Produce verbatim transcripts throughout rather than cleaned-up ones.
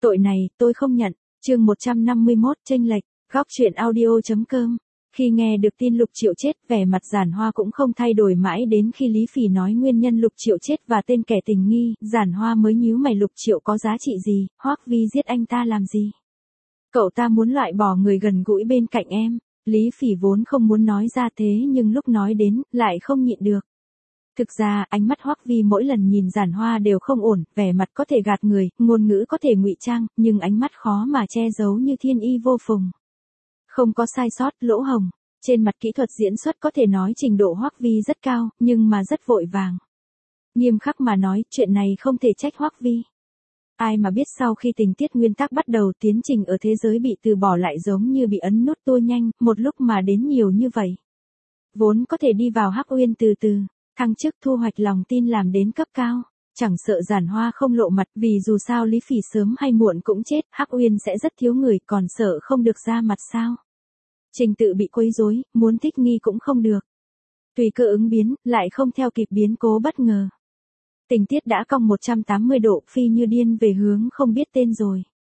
Tội này, tôi không nhận. Chương một trăm năm mươi mốt, chênh lệch. Góc truyện audio.com. Khi nghe được tin Lục Triệu chết, vẻ mặt Giản Hoa cũng không thay đổi mãi đến khi Lý Phỉ nói nguyên nhân Lục Triệu chết và tên kẻ tình nghi, Giản Hoa mới nhíu mày. Lục Triệu có giá trị gì, Hoắc Vi giết anh ta làm gì? Cậu ta muốn loại bỏ người gần gũi bên cạnh em. Lý Phỉ vốn không muốn nói ra thế nhưng lúc nói đến, lại không nhịn được. Thực ra, ánh mắt Hoắc Vi mỗi lần nhìn Giản Hoa đều không ổn, vẻ mặt có thể gạt người, ngôn ngữ có thể ngụy trang, nhưng ánh mắt khó mà che giấu như thiên y vô phùng. Không có sai sót, lỗ hổng. Trên mặt kỹ thuật diễn xuất có thể nói trình độ Hoắc Vi rất cao, nhưng mà rất vội vàng. Nghiêm khắc mà nói, chuyện này không thể trách Hoắc Vi. Ai mà biết sau khi tình tiết nguyên tắc bắt đầu, tiến trình ở thế giới bị từ bỏ lại giống như bị ấn nút tua nhanh, một lúc mà đến nhiều như vậy. Vốn có thể đi vào Hắc Uyên từ từ, thăng chức thu hoạch lòng tin làm đến cấp cao. Chẳng sợ Giản Hoa không lộ mặt, vì dù sao Lý Phỉ sớm hay muộn cũng chết, Hắc Uyên sẽ rất thiếu người, còn sợ không được ra mặt sao? Trình tự bị quấy rối, muốn thích nghi cũng không được. Tùy cơ ứng biến, lại không theo kịp biến cố bất ngờ. Tình tiết đã cong một trăm tám mươi độ, phi như điên về hướng không biết tên rồi.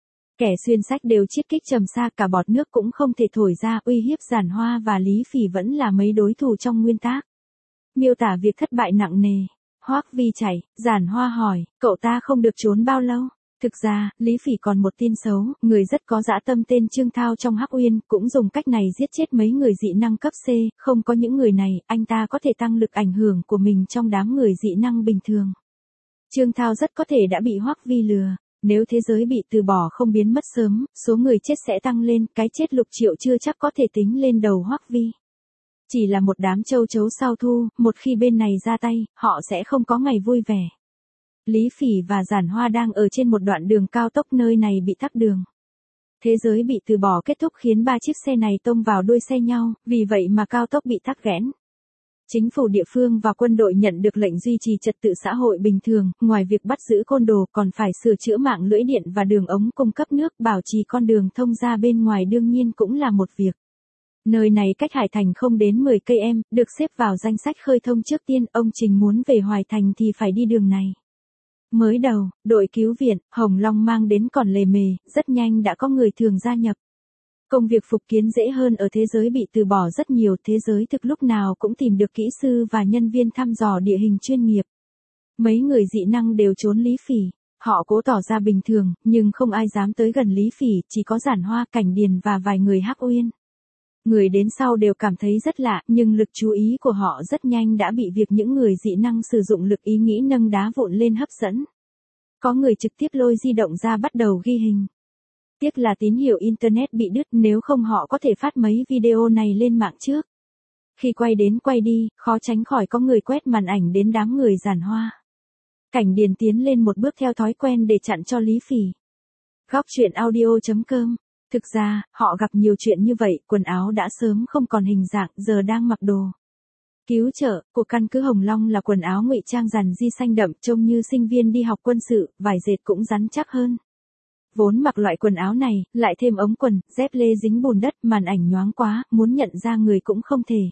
Kẻ xuyên sách đều chiết kích trầm xa, cả bọt nước cũng không thể thổi ra, uy hiếp Giản Hoa và Lý Phỉ vẫn là mấy đối thủ trong nguyên tác. Miêu tả việc thất bại nặng nề. Hoắc Vi chảy, Giản Hoa hỏi, cậu ta không được trốn bao lâu? Thực ra, Lý Phỉ còn một tin xấu, người rất có dã tâm tên Trương Thao trong Hắc Uyên, cũng dùng cách này giết chết mấy người dị năng cấp C, không có những người này, anh ta có thể tăng lực ảnh hưởng của mình trong đám người dị năng bình thường. Trương Thao rất có thể đã bị Hoắc Vi lừa, nếu thế giới bị từ bỏ không biến mất sớm, số người chết sẽ tăng lên, cái chết Lục Triệu chưa chắc có thể tính lên đầu Hoắc Vi. Chỉ là một đám châu chấu sao thu, một khi bên này ra tay, họ sẽ không có ngày vui vẻ. Lý Phỉ và Giản Hoa đang ở trên một đoạn đường cao tốc, nơi này bị tắc đường. Thế giới bị từ bỏ kết thúc khiến ba chiếc xe này tông vào đuôi xe nhau, vì vậy mà cao tốc bị tắc nghẽn. Chính phủ địa phương và quân đội nhận được lệnh duy trì trật tự xã hội bình thường, ngoài việc bắt giữ côn đồ còn phải sửa chữa mạng lưới điện và đường ống cung cấp nước, bảo trì con đường thông ra bên ngoài đương nhiên cũng là một việc. Nơi này cách Hải Thành không đến mười cây số, được xếp vào danh sách khơi thông trước tiên, ông Trình muốn về Hoài Thành thì phải đi đường này. Mới đầu, đội cứu viện, Hồng Long mang đến còn lề mề, rất nhanh đã có người thường gia nhập. Công việc phục kiến dễ hơn ở thế giới bị từ bỏ rất nhiều, thế giới thực lúc nào cũng tìm được kỹ sư và nhân viên thăm dò địa hình chuyên nghiệp. Mấy người dị năng đều trốn Lý Phỉ, họ cố tỏ ra bình thường, nhưng không ai dám tới gần Lý Phỉ, chỉ có Giản Hoa, Cảnh Điền và vài người Hắc Uyên. Người đến sau đều cảm thấy rất lạ, nhưng lực chú ý của họ rất nhanh đã bị việc những người dị năng sử dụng lực ý nghĩ nâng đá vụn lên hấp dẫn. Có người trực tiếp lôi di động ra bắt đầu ghi hình. Tiếc là tín hiệu Internet bị đứt, nếu không họ có thể phát mấy video này lên mạng trước. Khi quay đến quay đi, khó tránh khỏi có người quét màn ảnh đến đám người Giản Hoa. Cảnh Điền tiến lên một bước theo thói quen để chặn cho Lý Phỉ. Góc truyện audio.com. Thực ra, họ gặp nhiều chuyện như vậy, quần áo đã sớm không còn hình dạng, giờ đang mặc đồ cứu trợ. Của căn cứ Hồng Long là quần áo ngụy trang rằn di xanh đậm, trông như sinh viên đi học quân sự, vải dệt cũng rắn chắc hơn. Vốn mặc loại quần áo này, lại thêm ống quần, dép lê dính bùn đất, màn ảnh nhoáng quá, muốn nhận ra người cũng không thể.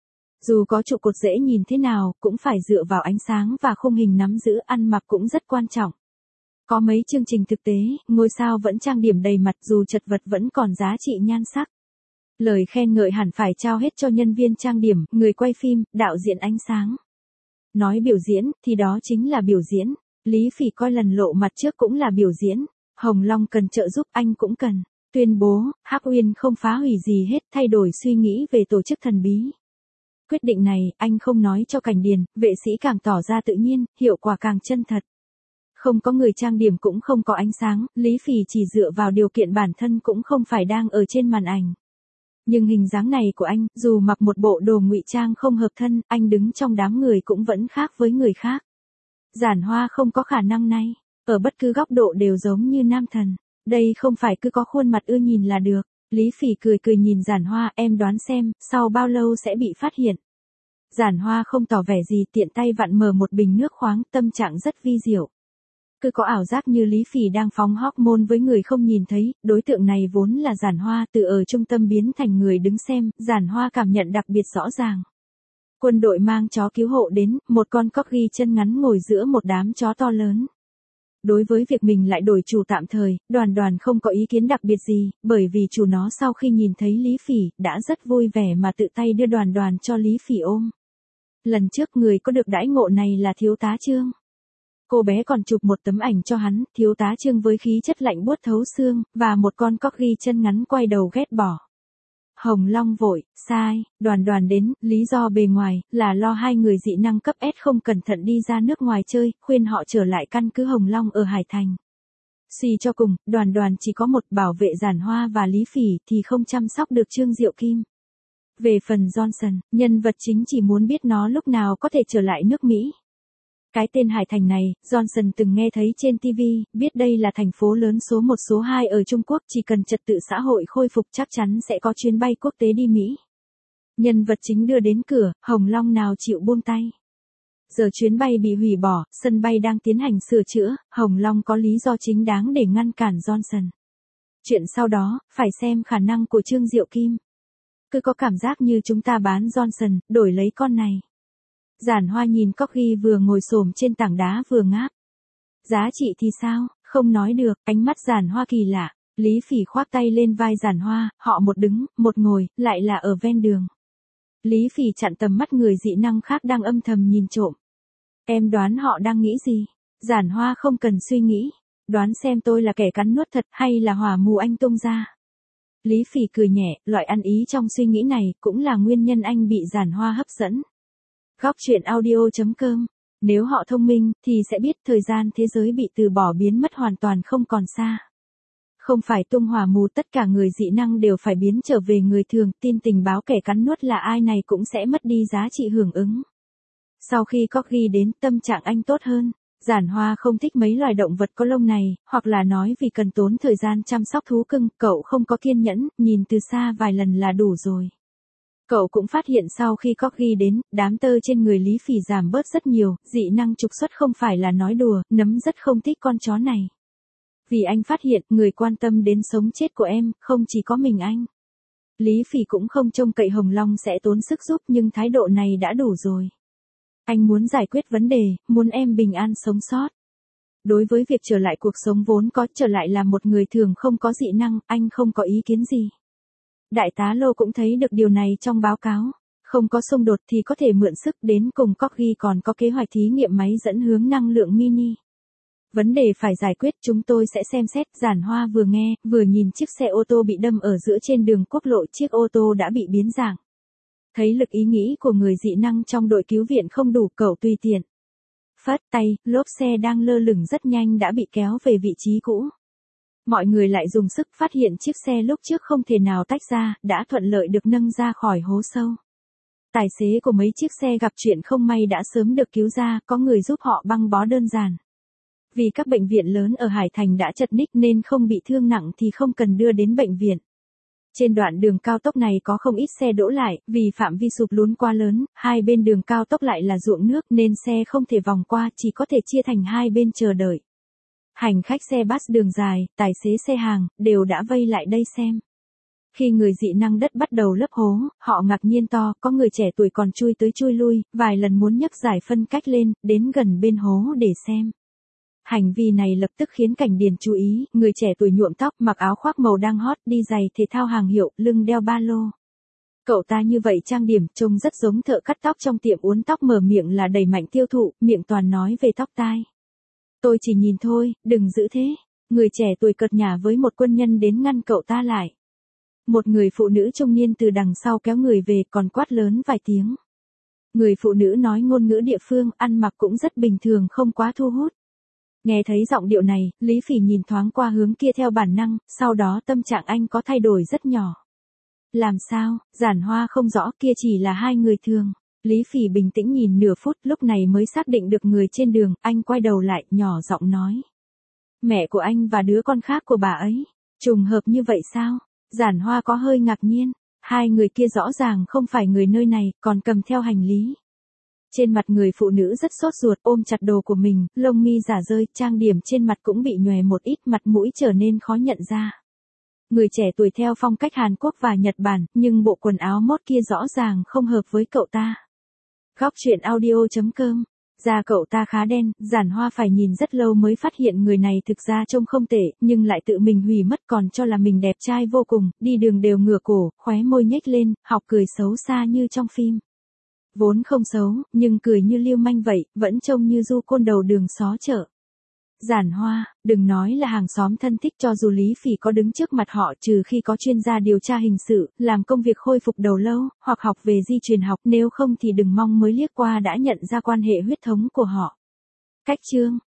Dù có trụ cột dễ nhìn thế nào, cũng phải dựa vào ánh sáng và khung hình nắm giữ, ăn mặc cũng rất quan trọng. Có mấy chương trình thực tế, ngôi sao vẫn trang điểm đầy mặt, dù chật vật vẫn còn giá trị nhan sắc. Lời khen ngợi hẳn phải trao hết cho nhân viên trang điểm, người quay phim, đạo diễn ánh sáng. Nói biểu diễn, thì đó chính là biểu diễn. Lý Phỉ coi lần lộ mặt trước cũng là biểu diễn. Hồng Long cần trợ giúp, anh cũng cần. Tuyên bố, Hắc Uyên không phá hủy gì hết, thay đổi suy nghĩ về tổ chức thần bí. Quyết định này, anh không nói cho Cảnh Điền, vệ sĩ càng tỏ ra tự nhiên, hiệu quả càng chân thật. Không có người trang điểm cũng không có ánh sáng, Lý Phỉ chỉ dựa vào điều kiện bản thân cũng không phải đang ở trên màn ảnh. Nhưng hình dáng này của anh, dù mặc một bộ đồ ngụy trang không hợp thân, anh đứng trong đám người cũng vẫn khác với người khác. Giản Hoa không có khả năng này, ở bất cứ góc độ đều giống như nam thần. Đây không phải cứ có khuôn mặt ưa nhìn là được. Lý Phỉ cười cười nhìn Giản Hoa, em đoán xem, sau bao lâu sẽ bị phát hiện. Giản Hoa không tỏ vẻ gì, tiện tay vặn mở một bình nước khoáng, tâm trạng rất vi diệu. Cứ có ảo giác như Lý Phỉ đang phóng hormone với người không nhìn thấy, đối tượng này vốn là Giản Hoa, từ ở trung tâm biến thành người đứng xem, Giản Hoa cảm nhận đặc biệt rõ ràng. Quân đội mang chó cứu hộ đến, một con corgi chân ngắn ngồi giữa một đám chó to lớn. Đối với việc mình lại đổi chủ tạm thời, Đoàn Đoàn không có ý kiến đặc biệt gì, bởi vì chủ nó sau khi nhìn thấy Lý Phỉ, đã rất vui vẻ mà tự tay đưa Đoàn Đoàn cho Lý Phỉ ôm. Lần trước người có được đãi ngộ này là thiếu tá Trương. Cô bé còn chụp một tấm ảnh cho hắn, thiếu tá Trương với khí chất lạnh buốt thấu xương, và một con corgi chân ngắn quay đầu ghét bỏ. Hồng Long vội, sai, Đoàn Đoàn đến, lý do bề ngoài, là lo hai người dị năng cấp S không cẩn thận đi ra nước ngoài chơi, khuyên họ trở lại căn cứ Hồng Long ở Hải Thành. Suy cho cùng, Đoàn Đoàn chỉ có một bảo vệ Giản Hoa và Lý Phỉ thì không chăm sóc được Trương Diệu Kim. Về phần Johnson, nhân vật chính chỉ muốn biết nó lúc nào có thể trở lại nước Mỹ. Cái tên Hải Thành này, Johnson từng nghe thấy trên ti vi, biết đây là thành phố lớn số một số hai ở Trung Quốc, chỉ cần trật tự xã hội khôi phục chắc chắn sẽ có chuyến bay quốc tế đi Mỹ. Nhân vật chính đưa đến cửa, Hồng Long nào chịu buông tay. Giờ chuyến bay bị hủy bỏ, sân bay đang tiến hành sửa chữa, Hồng Long có lý do chính đáng để ngăn cản Johnson. Chuyện sau đó, phải xem khả năng của Trương Diệu Kim. Cứ có cảm giác như chúng ta bán Johnson, đổi lấy con này. Giản Hoa nhìn corgi vừa ngồi xổm trên tảng đá vừa ngáp. Giá trị thì sao, không nói được, ánh mắt Giản Hoa kỳ lạ. Lý Phỉ khoác tay lên vai Giản Hoa, họ một đứng, một ngồi, lại là ở ven đường. Lý Phỉ chặn tầm mắt người dị năng khác đang âm thầm nhìn trộm. Em đoán họ đang nghĩ gì? Giản Hoa không cần suy nghĩ. Đoán xem tôi là kẻ cắn nuốt thật hay là hỏa mù anh tung ra. Lý Phỉ cười nhẹ, loại ăn ý trong suy nghĩ này cũng là nguyên nhân anh bị Giản Hoa hấp dẫn. Góc truyện audio chấm com. Nếu họ thông minh, thì sẽ biết thời gian thế giới bị từ bỏ biến mất hoàn toàn không còn xa. Không phải tung hỏa mù, tất cả người dị năng đều phải biến trở về người thường, tin tình báo kẻ cắn nuốt là ai này cũng sẽ mất đi giá trị hưởng ứng. Sau khi corgi đến, tâm trạng anh tốt hơn. Giản Hoa không thích mấy loài động vật có lông này, hoặc là nói vì cần tốn thời gian chăm sóc thú cưng, cậu không có kiên nhẫn, nhìn từ xa vài lần là đủ rồi. Cậu cũng phát hiện sau khi corgi đến, đám tơ trên người Lý Phỉ giảm bớt rất nhiều, dị năng trục xuất không phải là nói đùa, Nấm rất không thích con chó này. Vì anh phát hiện, người quan tâm đến sống chết của em, không chỉ có mình anh. Lý Phỉ cũng không trông cậy Hồng Long sẽ tốn sức giúp, nhưng thái độ này đã đủ rồi. Anh muốn giải quyết vấn đề, muốn em bình an sống sót. Đối với việc trở lại cuộc sống vốn có, trở lại là một người thường không có dị năng, anh không có ý kiến gì. Đại tá Lô cũng thấy được điều này trong báo cáo. Không có xung đột thì có thể mượn sức, đến cùng corgi còn có kế hoạch thí nghiệm máy dẫn hướng năng lượng mini. Vấn đề phải giải quyết chúng tôi sẽ xem xét. Giản Hoa vừa nghe, vừa nhìn chiếc xe ô tô bị đâm ở giữa trên đường quốc lộ, chiếc ô tô đã bị biến dạng. Thấy lực ý nghĩ của người dị năng trong đội cứu viện không đủ, cậu tùy tiện. Phất tay, lốp xe đang lơ lửng rất nhanh đã bị kéo về vị trí cũ. Mọi người lại dùng sức phát hiện chiếc xe lúc trước không thể nào tách ra, đã thuận lợi được nâng ra khỏi hố sâu. Tài xế của mấy chiếc xe gặp chuyện không may đã sớm được cứu ra, có người giúp họ băng bó đơn giản. Vì các bệnh viện lớn ở Hải Thành đã chật ních nên không bị thương nặng thì không cần đưa đến bệnh viện. Trên đoạn đường cao tốc này có không ít xe đỗ lại, vì phạm vi sụp lún quá lớn, hai bên đường cao tốc lại là ruộng nước nên xe không thể vòng qua, chỉ có thể chia thành hai bên chờ đợi. Hành khách xe bus đường dài, tài xế xe hàng, đều đã vây lại đây xem. Khi người dị năng đất bắt đầu lấp hố, họ ngạc nhiên to, có người trẻ tuổi còn chui tới chui lui, vài lần muốn nhấc giải phân cách lên, đến gần bên hố để xem. Hành vi này lập tức khiến Cảnh Điền chú ý, người trẻ tuổi nhuộm tóc, mặc áo khoác màu đang hot, đi giày thể thao hàng hiệu, lưng đeo ba lô. Cậu ta như vậy trang điểm, trông rất giống thợ cắt tóc trong tiệm uốn tóc, mở miệng là đẩy mạnh tiêu thụ, miệng toàn nói về tóc tai. Tôi chỉ nhìn thôi, đừng giữ thế. Người trẻ tuổi cợt nhả với một quân nhân đến ngăn cậu ta lại. Một người phụ nữ trung niên từ đằng sau kéo người về, còn quát lớn vài tiếng. Người phụ nữ nói ngôn ngữ địa phương, ăn mặc cũng rất bình thường, không quá thu hút. Nghe thấy giọng điệu này, Lý Phỉ nhìn thoáng qua hướng kia theo bản năng, sau đó tâm trạng anh có thay đổi rất nhỏ. Làm sao? Giản Hoa không rõ, kia chỉ là hai người thường. Lý Phỉ bình tĩnh nhìn nửa phút, lúc này mới xác định được người trên đường, anh quay đầu lại, nhỏ giọng nói. Mẹ của anh và đứa con khác của bà ấy. Trùng hợp như vậy sao? Giản Hoa có hơi ngạc nhiên, hai người kia rõ ràng không phải người nơi này, còn cầm theo hành lý. Trên mặt người phụ nữ rất sốt ruột, ôm chặt đồ của mình, lông mi rả rơi, trang điểm trên mặt cũng bị nhòe một ít, mặt mũi trở nên khó nhận ra. Người trẻ tuổi theo phong cách Hàn Quốc và Nhật Bản, nhưng bộ quần áo mốt kia rõ ràng không hợp với cậu ta. Góc truyện audio chấm com Da cậu ta khá đen, Giản Hoa phải nhìn rất lâu mới phát hiện người này thực ra trông không tệ, nhưng lại tự mình hủy mất còn cho là mình đẹp trai vô cùng, đi đường đều ngửa cổ, khóe môi nhếch lên, học cười xấu xa như trong phim. Vốn không xấu, nhưng cười như lưu manh vậy, vẫn trông như du côn đầu đường xó chợ. Giản Hoa, đừng nói là hàng xóm thân thích, cho dù Lý Phỉ có đứng trước mặt họ trừ khi có chuyên gia điều tra hình sự, làm công việc khôi phục đầu lâu, hoặc học về di truyền học, nếu không thì đừng mong mới liếc qua đã nhận ra quan hệ huyết thống của họ. Cách chương